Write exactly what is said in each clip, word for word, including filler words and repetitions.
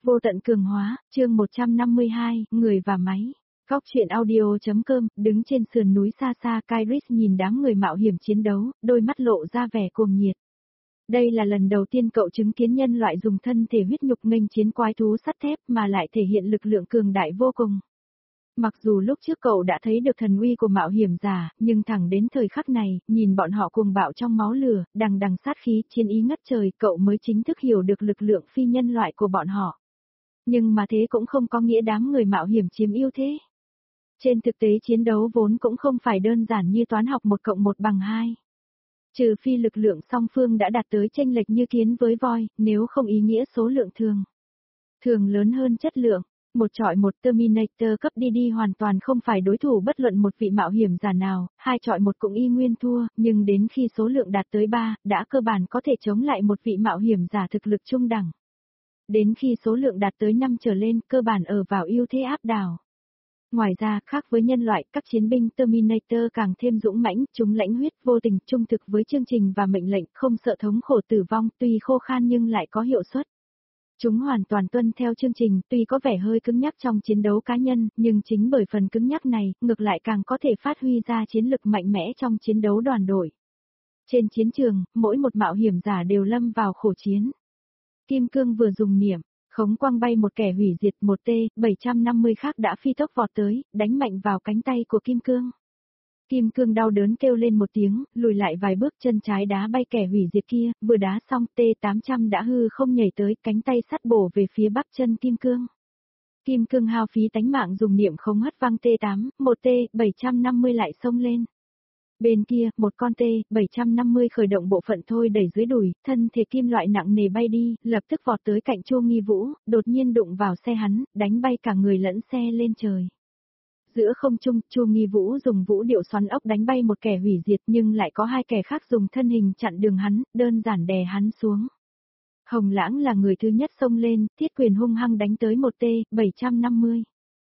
Vô tận cường hóa, chương một trăm năm mươi hai, người và máy. Góc truyện audio.com, đứng trên sườn núi xa xa, Kairis nhìn đám người mạo hiểm chiến đấu, đôi mắt lộ ra vẻ cuồng nhiệt. Đây là lần đầu tiên cậu chứng kiến nhân loại dùng thân thể huyết nhục nghênh chiến quái thú sắt thép mà lại thể hiện lực lượng cường đại vô cùng. Mặc dù lúc trước cậu đã thấy được thần uy của mạo hiểm giả, nhưng thẳng đến thời khắc này, nhìn bọn họ cuồng bạo trong máu lửa, đằng đằng sát khí, chiến ý ngất trời, cậu mới chính thức hiểu được lực lượng phi nhân loại của bọn họ. Nhưng mà thế cũng không có nghĩa đám người mạo hiểm chiếm ưu thế. Trên thực tế chiến đấu vốn cũng không phải đơn giản như toán học một cộng một bằng hai. Trừ phi lực lượng song phương đã đạt tới chênh lệch như kiến với voi, nếu không ý nghĩa số lượng thường. Thường lớn hơn chất lượng. Một chọi một Terminator cấp đê đê hoàn toàn không phải đối thủ bất luận một vị mạo hiểm giả nào, hai chọi một cũng y nguyên thua, nhưng đến khi số lượng đạt tới ba, đã cơ bản có thể chống lại một vị mạo hiểm giả thực lực trung đẳng. Đến khi số lượng đạt tới năm trở lên, cơ bản ở vào ưu thế áp đảo. Ngoài ra, khác với nhân loại, các chiến binh Terminator càng thêm dũng mãnh, chúng lãnh huyết, vô tình, trung thực với chương trình và mệnh lệnh, không sợ thống khổ tử vong, tuy khô khan nhưng lại có hiệu suất. Chúng hoàn toàn tuân theo chương trình, tuy có vẻ hơi cứng nhắc trong chiến đấu cá nhân, nhưng chính bởi phần cứng nhắc này, ngược lại càng có thể phát huy ra chiến lực mạnh mẽ trong chiến đấu đoàn đội. Trên chiến trường, mỗi một mạo hiểm giả đều lâm vào khổ chiến. Kim Cương vừa dùng niệm, khống quang bay một kẻ hủy diệt một T bảy trăm năm mươi khác đã phi tốc vọt tới, đánh mạnh vào cánh tay của Kim Cương. Kim Cương đau đớn kêu lên một tiếng, lùi lại vài bước, chân trái đá bay kẻ hủy diệt kia, vừa đá xong T tám trăm đã hư không nhảy tới, cánh tay sắt bổ về phía bắp chân Kim Cương. Kim Cương hao phí tánh mạng dùng niệm khống hất văng T tám, một T bảy trăm năm mươi lại xông lên. Bên kia, một con T bảy trăm năm mươi khởi động bộ phận thôi đẩy dưới đùi, thân thể kim loại nặng nề bay đi, lập tức vọt tới cạnh Chu Nghi Vũ, đột nhiên đụng vào xe hắn, đánh bay cả người lẫn xe lên trời. Giữa không trung, Chu Nghi Vũ dùng vũ điệu xoắn ốc đánh bay một kẻ hủy diệt nhưng lại có hai kẻ khác dùng thân hình chặn đường hắn, đơn giản đè hắn xuống. Hồng Lãng là người thứ nhất xông lên, thiết quyền hung hăng đánh tới một T bảy trăm năm mươi.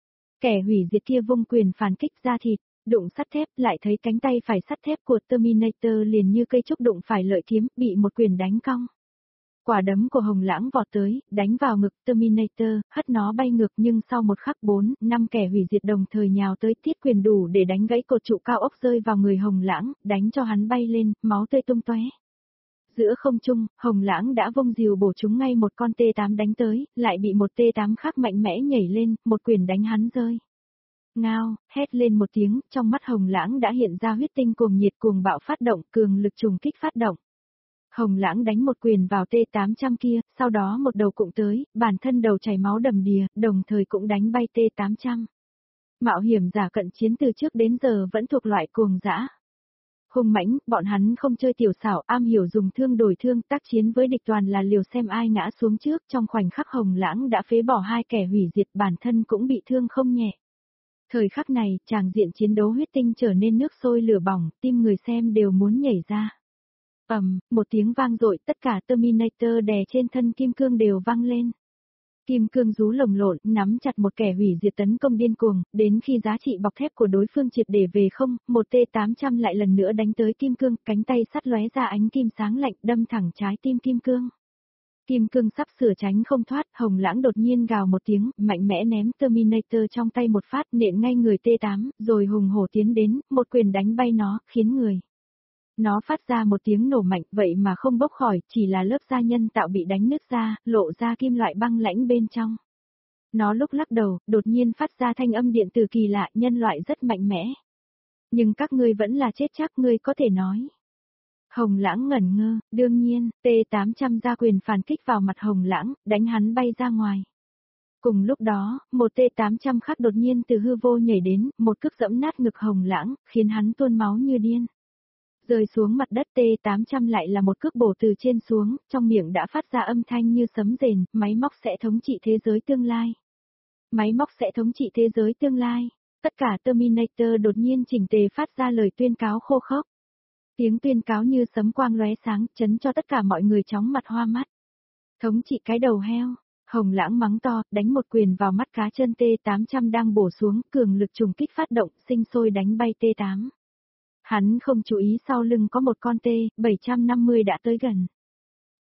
Kẻ hủy diệt kia vung quyền phản kích ra thịt, đụng sắt thép, lại thấy cánh tay phải sắt thép của Terminator liền như cây trúc đụng phải lợi kiếm, bị một quyền đánh cong. Quả đấm của Hồng Lãng vọt tới, đánh vào ngực Terminator, hất nó bay ngược nhưng sau một khắc bốn, năm kẻ hủy diệt đồng thời nhào tới, thiết quyền đủ để đánh gãy cột trụ cao ốc rơi vào người Hồng Lãng, đánh cho hắn bay lên, máu tươi tung tóe. Giữa không trung, Hồng Lãng đã vung rìu bổ trúng ngay một con T tám đánh tới, lại bị một T tám khác mạnh mẽ nhảy lên, một quyền đánh hắn rơi. Ngao, hét lên một tiếng, trong mắt Hồng Lãng đã hiện ra huyết tinh cuồng nhiệt cuồng bạo phát động, cường lực trùng kích phát động. Hồng Lãng đánh một quyền vào T tám trăm kia, sau đó một đầu cụng tới, bản thân đầu chảy máu đầm đìa, đồng thời cũng đánh bay T tám trăm. Mạo hiểm giả cận chiến từ trước đến giờ vẫn thuộc loại cuồng dã. Hung mãnh, bọn hắn không chơi tiểu xảo, am hiểu dùng thương đổi thương, tác chiến với địch toàn là liều xem ai ngã xuống trước, trong khoảnh khắc Hồng Lãng đã phế bỏ hai kẻ hủy diệt, bản thân cũng bị thương không nhẹ. Thời khắc này, tràng diện chiến đấu huyết tinh trở nên nước sôi lửa bỏng, tim người xem đều muốn nhảy ra. Ầm, um, một tiếng vang dội, tất cả Terminator đè trên thân Kim Cương đều vang lên. Kim Cương rú lồng lộn, nắm chặt một kẻ hủy diệt tấn công điên cuồng, đến khi giá trị bọc thép của đối phương triệt để về không, một T tám trăm lại lần nữa đánh tới Kim Cương, cánh tay sắt lóe ra ánh kim sáng lạnh, đâm thẳng trái tim Kim Cương. Kim Cương sắp sửa tránh không thoát, Hồng Lãng đột nhiên gào một tiếng, mạnh mẽ ném Terminator trong tay một phát, nện ngay người T tám, rồi hùng hổ tiến đến, một quyền đánh bay nó, khiến người. Nó phát ra một tiếng nổ mạnh, vậy mà không bốc khỏi, chỉ là lớp da nhân tạo bị đánh nứt ra, lộ ra kim loại băng lãnh bên trong. Nó lúc lắc đầu, đột nhiên phát ra thanh âm điện tử kỳ lạ, nhân loại rất mạnh mẽ. Nhưng các ngươi vẫn là chết chắc, ngươi có thể nói. Hồng Lãng ngẩn ngơ, đương nhiên, T tám trăm ra quyền phản kích vào mặt Hồng Lãng, đánh hắn bay ra ngoài. Cùng lúc đó, một T tám trăm khác đột nhiên từ hư vô nhảy đến, một cước giẫm nát ngực Hồng Lãng, khiến hắn tuôn máu như điên. Rơi xuống mặt đất T tám trăm lại là một cước bổ từ trên xuống, trong miệng đã phát ra âm thanh như sấm rền, máy móc sẽ thống trị thế giới tương lai. Máy móc sẽ thống trị thế giới tương lai. Tất cả Terminator đột nhiên chỉnh tề phát ra lời tuyên cáo khô khốc. Tiếng tuyên cáo như sấm quang lóe sáng, chấn cho tất cả mọi người chóng mặt hoa mắt. Thống trị cái đầu heo, Hồng Lãng mắng to, đánh một quyền vào mắt cá chân T tám trăm đang bổ xuống, cường lực trùng kích phát động, sinh sôi đánh bay T tám. Hắn không chú ý sau lưng có một con T bảy trăm năm mươi đã tới gần.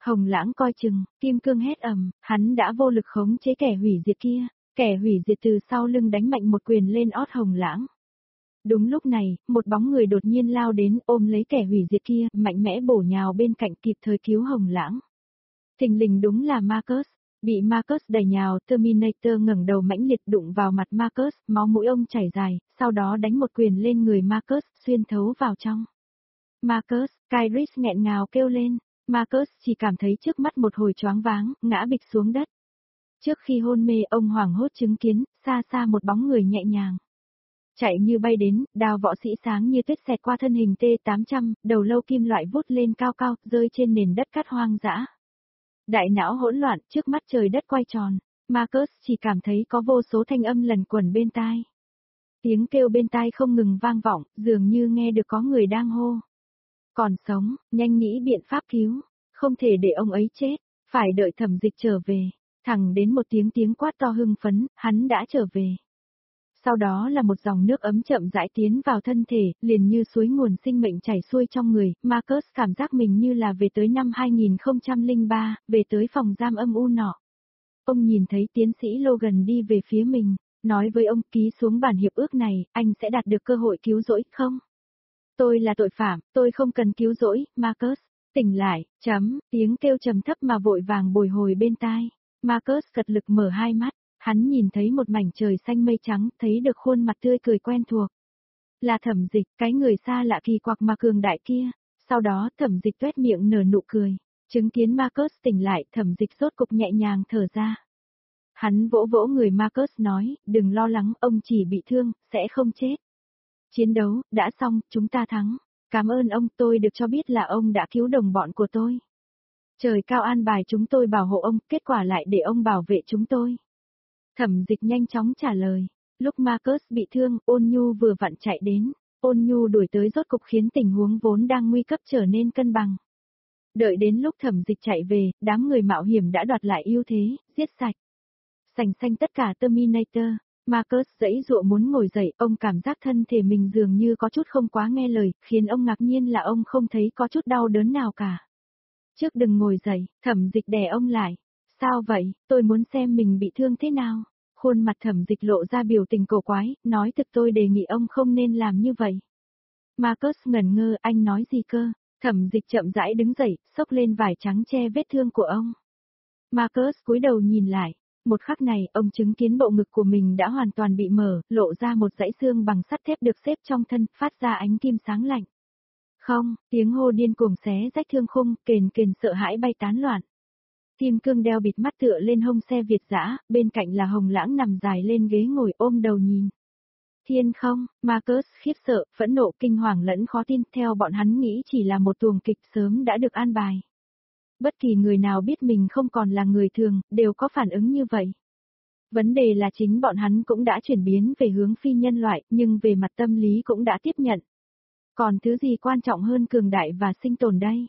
Hồng Lãng coi chừng, Kim Cương hét ầm, hắn đã vô lực khống chế kẻ hủy diệt kia, kẻ hủy diệt từ sau lưng đánh mạnh một quyền lên ót Hồng Lãng. Đúng lúc này, một bóng người đột nhiên lao đến ôm lấy kẻ hủy diệt kia, mạnh mẽ bổ nhào bên cạnh kịp thời cứu Hồng Lãng. Thình lình đúng là Marcus, bị Marcus đẩy nhào, Terminator ngẩng đầu mãnh liệt đụng vào mặt Marcus, máu mũi ông chảy dài, sau đó đánh một quyền lên người Marcus, xuyên thấu vào trong. Marcus, Kairis nghẹn ngào kêu lên, Marcus chỉ cảm thấy trước mắt một hồi choáng váng, ngã bịch xuống đất. Trước khi hôn mê ông hoảng hốt chứng kiến, xa xa một bóng người nhẹ nhàng. Chạy như bay đến, đao võ sĩ sáng như tuyết xẹt qua thân hình T tám trăm, đầu lâu kim loại vút lên cao cao, rơi trên nền đất cát hoang dã. Đại não hỗn loạn, trước mắt trời đất quay tròn, Marcus chỉ cảm thấy có vô số thanh âm lần quẩn bên tai. Tiếng kêu bên tai không ngừng vang vọng, dường như nghe được có người đang hô. Còn sống, nhanh nghĩ biện pháp cứu, không thể để ông ấy chết, phải đợi Thẩm Dịch trở về. Thẳng đến một tiếng tiếng quát to hưng phấn, hắn đã trở về. Sau đó là một dòng nước ấm chậm rãi tiến vào thân thể, liền như suối nguồn sinh mệnh chảy xuôi trong người, Marcus cảm giác mình như là về tới năm hai nghìn không trăm lẻ ba, về tới phòng giam âm u nọ. Ông nhìn thấy tiến sĩ Logan đi về phía mình, nói với ông ký xuống bản hiệp ước này, anh sẽ đạt được cơ hội cứu rỗi không? Tôi là tội phạm, tôi không cần cứu rỗi, Marcus, tỉnh lại, chấm, tiếng kêu trầm thấp mà vội vàng bồi hồi bên tai. Marcus cật lực mở hai mắt, hắn nhìn thấy một mảnh trời xanh mây trắng, thấy được khuôn mặt tươi cười quen thuộc. Là Thẩm Dịch, cái người xa lạ kỳ quặc mà cường đại kia. Sau đó Thẩm Dịch tuét miệng nở nụ cười, chứng kiến Marcus tỉnh lại, Thẩm Dịch rốt cục nhẹ nhàng thở ra. Hắn vỗ vỗ người Marcus nói, đừng lo lắng, ông chỉ bị thương, sẽ không chết. Chiến đấu, đã xong, chúng ta thắng. Cảm ơn ông, tôi được cho biết là ông đã cứu đồng bọn của tôi. Trời cao an bài chúng tôi bảo hộ ông, kết quả lại để ông bảo vệ chúng tôi. Thẩm Dịch nhanh chóng trả lời. Lúc Marcus bị thương, Ôn Nhu vừa vặn chạy đến. Ôn Nhu đuổi tới rốt cục khiến tình huống vốn đang nguy cấp trở nên cân bằng. Đợi đến lúc Thẩm Dịch chạy về, đám người mạo hiểm đã đoạt lại ưu thế, giết sạch. Sành xanh tất cả Terminator. Marcus giãy giụa muốn ngồi dậy, ông cảm giác thân thể mình dường như có chút không quá nghe lời, khiến ông ngạc nhiên là ông không thấy có chút đau đớn nào cả. Trước đừng ngồi dậy, Thẩm Dịch đè ông lại. Sao vậy, tôi muốn xem mình bị thương thế nào. Khuôn mặt Thẩm Dịch lộ ra biểu tình cổ quái, nói thực tôi đề nghị ông không nên làm như vậy. Marcus ngẩn ngơ, anh nói gì cơ? Thẩm Dịch chậm rãi đứng dậy, xốc lên vải trắng che vết thương của ông. Marcus cúi đầu nhìn lại. Một khắc này, ông chứng kiến bộ ngực của mình đã hoàn toàn bị mở, lộ ra một dãy xương bằng sắt thép được xếp trong thân, phát ra ánh kim sáng lạnh. Không, tiếng hô điên cuồng xé rách thương khung, kền kền sợ hãi bay tán loạn. Kim Cương đeo bịt mắt tựa lên hông xe Việt dã, bên cạnh là Hồng Lãng nằm dài lên ghế ngồi ôm đầu nhìn. Thiên không, Marcus khiếp sợ, phẫn nộ, kinh hoàng lẫn khó tin, theo bọn hắn nghĩ chỉ là một tuồng kịch sớm đã được an bài. Bất kỳ người nào biết mình không còn là người thường, đều có phản ứng như vậy. Vấn đề là chính bọn hắn cũng đã chuyển biến về hướng phi nhân loại, nhưng về mặt tâm lý cũng đã tiếp nhận. Còn thứ gì quan trọng hơn cường đại và sinh tồn đây?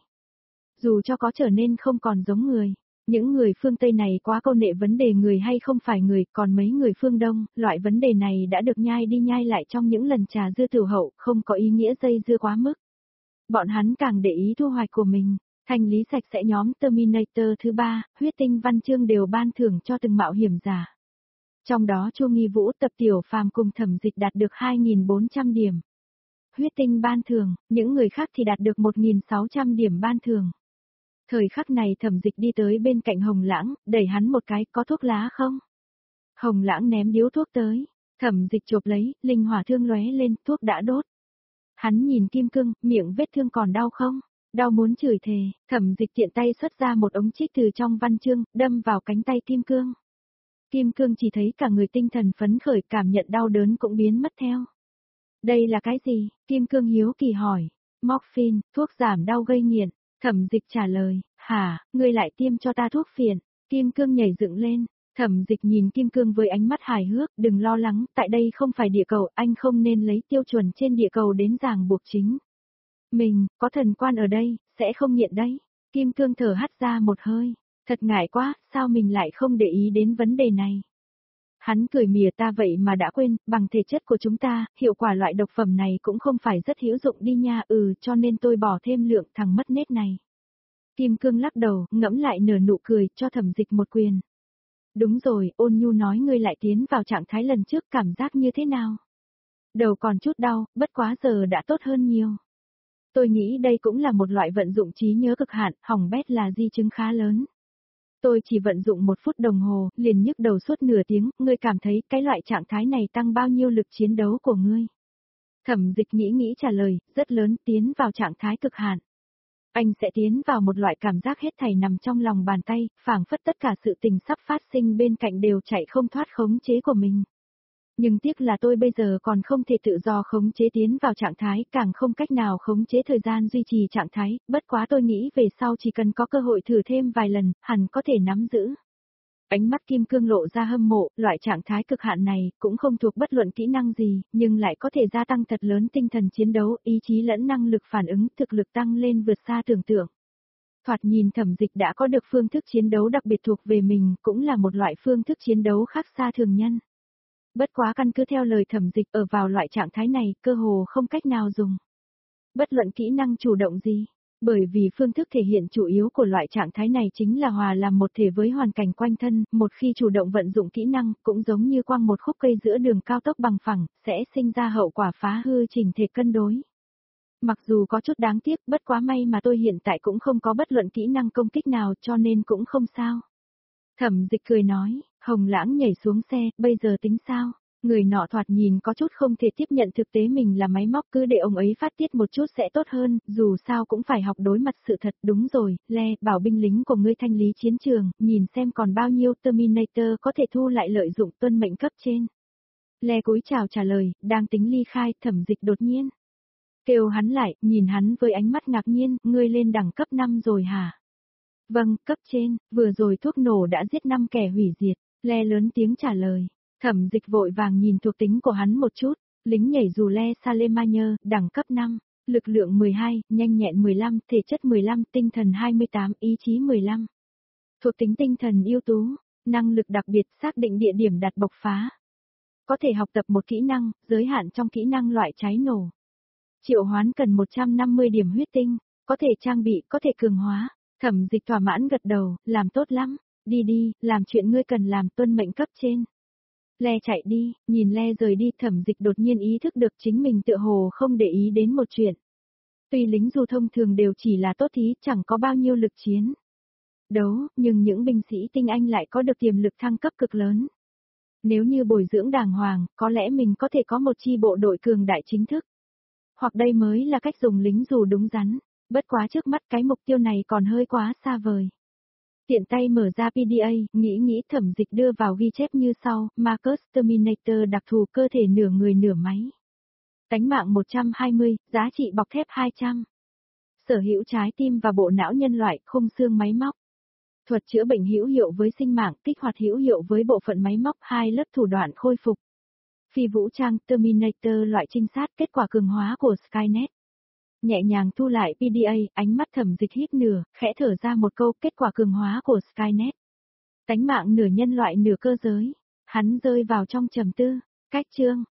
Dù cho có trở nên không còn giống người, những người phương Tây này quá câu nệ vấn đề người hay không phải người, còn mấy người phương Đông, loại vấn đề này đã được nhai đi nhai lại trong những lần trà dư tiểu hậu, không có ý nghĩa dây dưa quá mức. Bọn hắn càng để ý thu hoạch của mình. Thanh lý sạch sẽ nhóm Terminator thứ ba, huyết tinh văn chương đều ban thưởng cho từng mạo hiểm giả. Trong đó Chu Nghi Vũ tập tiểu phàm cùng Thẩm Dịch đạt được hai nghìn bốn trăm điểm. Huyết tinh ban thưởng, những người khác thì đạt được một nghìn sáu trăm điểm ban thưởng. Thời khắc này Thẩm Dịch đi tới bên cạnh Hồng Lãng, đẩy hắn một cái, có thuốc lá không? Hồng Lãng ném điếu thuốc tới, Thẩm Dịch chộp lấy, linh hỏa thương lóe lên, thuốc đã đốt. Hắn nhìn Kim Cương, miệng vết thương còn đau không? Đau muốn chửi thề, Thẩm Dịch tiện tay xuất ra một ống trích từ trong văn chương, đâm vào cánh tay Kim Cương. Kim Cương chỉ thấy cả người tinh thần phấn khởi, cảm nhận đau đớn cũng biến mất theo. Đây là cái gì? Kim Cương hiếu kỳ hỏi. Morphine, thuốc giảm đau gây nghiện. Thẩm Dịch trả lời, hả, ngươi lại tiêm cho ta thuốc phiện. Kim Cương nhảy dựng lên. Thẩm Dịch nhìn Kim Cương với ánh mắt hài hước, đừng lo lắng, tại đây không phải địa cầu, anh không nên lấy tiêu chuẩn trên địa cầu đến ràng buộc chính. Mình, có thần quan ở đây, sẽ không nghiện đấy. Kim Cương thở hắt ra một hơi. Thật ngại quá, sao mình lại không để ý đến vấn đề này. Hắn cười mỉa ta vậy mà đã quên, bằng thể chất của chúng ta, hiệu quả loại độc phẩm này cũng không phải rất hữu dụng đi nha, ừ cho nên tôi bỏ thêm lượng thằng mất nết này. Kim Cương lắc đầu, ngẫm lại nở nụ cười, cho Thẩm Dịch một quyền. Đúng rồi, Ôn Nhu nói ngươi lại tiến vào trạng thái lần trước, cảm giác như thế nào? Đầu còn chút đau, bất quá giờ đã tốt hơn nhiều. Tôi nghĩ đây cũng là một loại vận dụng trí nhớ cực hạn, hỏng bét là di chứng khá lớn. Tôi chỉ vận dụng một phút đồng hồ, liền nhức đầu suốt nửa tiếng, ngươi cảm thấy cái loại trạng thái này tăng bao nhiêu lực chiến đấu của ngươi? Thẩm Dịch nghĩ nghĩ trả lời, rất lớn, tiến vào trạng thái cực hạn. Anh sẽ tiến vào một loại cảm giác hết thảy nằm trong lòng bàn tay, phảng phất tất cả sự tình sắp phát sinh bên cạnh đều chạy không thoát khống chế của mình. Nhưng tiếc là tôi bây giờ còn không thể tự do khống chế tiến vào trạng thái, càng không cách nào khống chế thời gian duy trì trạng thái, bất quá tôi nghĩ về sau chỉ cần có cơ hội thử thêm vài lần, hẳn có thể nắm giữ. Ánh mắt Kim Cương lộ ra hâm mộ, loại trạng thái cực hạn này cũng không thuộc bất luận kỹ năng gì, nhưng lại có thể gia tăng thật lớn tinh thần chiến đấu, ý chí lẫn năng lực phản ứng, thực lực tăng lên vượt xa tưởng tượng. Thoạt nhìn Thẩm Dịch đã có được phương thức chiến đấu đặc biệt thuộc về mình, cũng là một loại phương thức chiến đấu khác xa thường nhân. Bất quá căn cứ theo lời Thẩm Dịch ở vào loại trạng thái này, cơ hồ không cách nào dùng. Bất luận kỹ năng chủ động gì, bởi vì phương thức thể hiện chủ yếu của loại trạng thái này chính là hòa làm một thể với hoàn cảnh quanh thân, một khi chủ động vận dụng kỹ năng, cũng giống như quăng một khúc cây giữa đường cao tốc bằng phẳng, sẽ sinh ra hậu quả phá hư chỉnh thể cân đối. Mặc dù có chút đáng tiếc, bất quá may mà tôi hiện tại cũng không có bất luận kỹ năng công kích nào cho nên cũng không sao. Thẩm Dịch cười nói, Hồng Lãng nhảy xuống xe, bây giờ tính sao? Người nọ thoạt nhìn có chút không thể tiếp nhận thực tế mình là máy móc, cứ để ông ấy phát tiết một chút sẽ tốt hơn, dù sao cũng phải học đối mặt sự thật. Đúng rồi, Le, bảo binh lính của ngươi thanh lý chiến trường, nhìn xem còn bao nhiêu Terminator có thể thu lại lợi dụng tuân mệnh cấp trên. Le cúi chào trả lời, đang tính ly khai, Thẩm Dịch đột nhiên kêu hắn lại, nhìn hắn với ánh mắt ngạc nhiên, ngươi lên đẳng cấp năm rồi hả? Vâng, cấp trên, vừa rồi thuốc nổ đã giết năm kẻ hủy diệt, Le lớn tiếng trả lời. Thẩm Dịch vội vàng nhìn thuộc tính của hắn một chút, lính nhảy dù Le Salemagne, đẳng cấp năm, lực lượng mười hai, nhanh nhẹn mười lăm, thể chất mười lăm, tinh thần hai mươi tám, ý chí mười lăm. Thuộc tính tinh thần ưu tú, năng lực đặc biệt xác định địa điểm đặt bộc phá. Có thể học tập một kỹ năng, giới hạn trong kỹ năng loại cháy nổ. Triệu hoán cần một trăm năm mươi điểm huyết tinh, có thể trang bị, có thể cường hóa. Thẩm Dịch thỏa mãn gật đầu, làm tốt lắm, đi đi, làm chuyện ngươi cần làm, tuân mệnh cấp trên. Le chạy đi, nhìn Le rời đi, Thẩm Dịch đột nhiên ý thức được chính mình tựa hồ không để ý đến một chuyện. Tuy lính dù thông thường đều chỉ là tốt thí, chẳng có bao nhiêu lực chiến đấu, nhưng những binh sĩ tinh anh lại có được tiềm lực thăng cấp cực lớn. Nếu như bồi dưỡng đàng hoàng, có lẽ mình có thể có một chi bộ đội cường đại chính thức. Hoặc đây mới là cách dùng lính dù đúng đắn, bất quá trước mắt cái mục tiêu này còn hơi quá xa vời. Tiện tay mở ra pê đê a, nghĩ nghĩ Thẩm Dịch đưa vào ghi chép như sau, Marcus Terminator đặc thù cơ thể nửa người nửa máy. Tánh mạng một trăm hai mươi, giá trị bọc thép hai trăm. Sở hữu trái tim và bộ não nhân loại, khung xương máy móc. Thuật chữa bệnh hữu hiệu với sinh mạng, kích hoạt hữu hiệu với bộ phận máy móc, hai lớp thủ đoạn khôi phục. Phi vũ trang Terminator loại trinh sát, kết quả cường hóa của Skynet. Nhẹ nhàng thu lại pê đê a, ánh mắt Thẩm Dịch hít nửa, khẽ thở ra một câu, kết quả cường hóa của Skynet. Tánh mạng nửa nhân loại nửa cơ giới. Hắn rơi vào trong trầm tư. Cách chương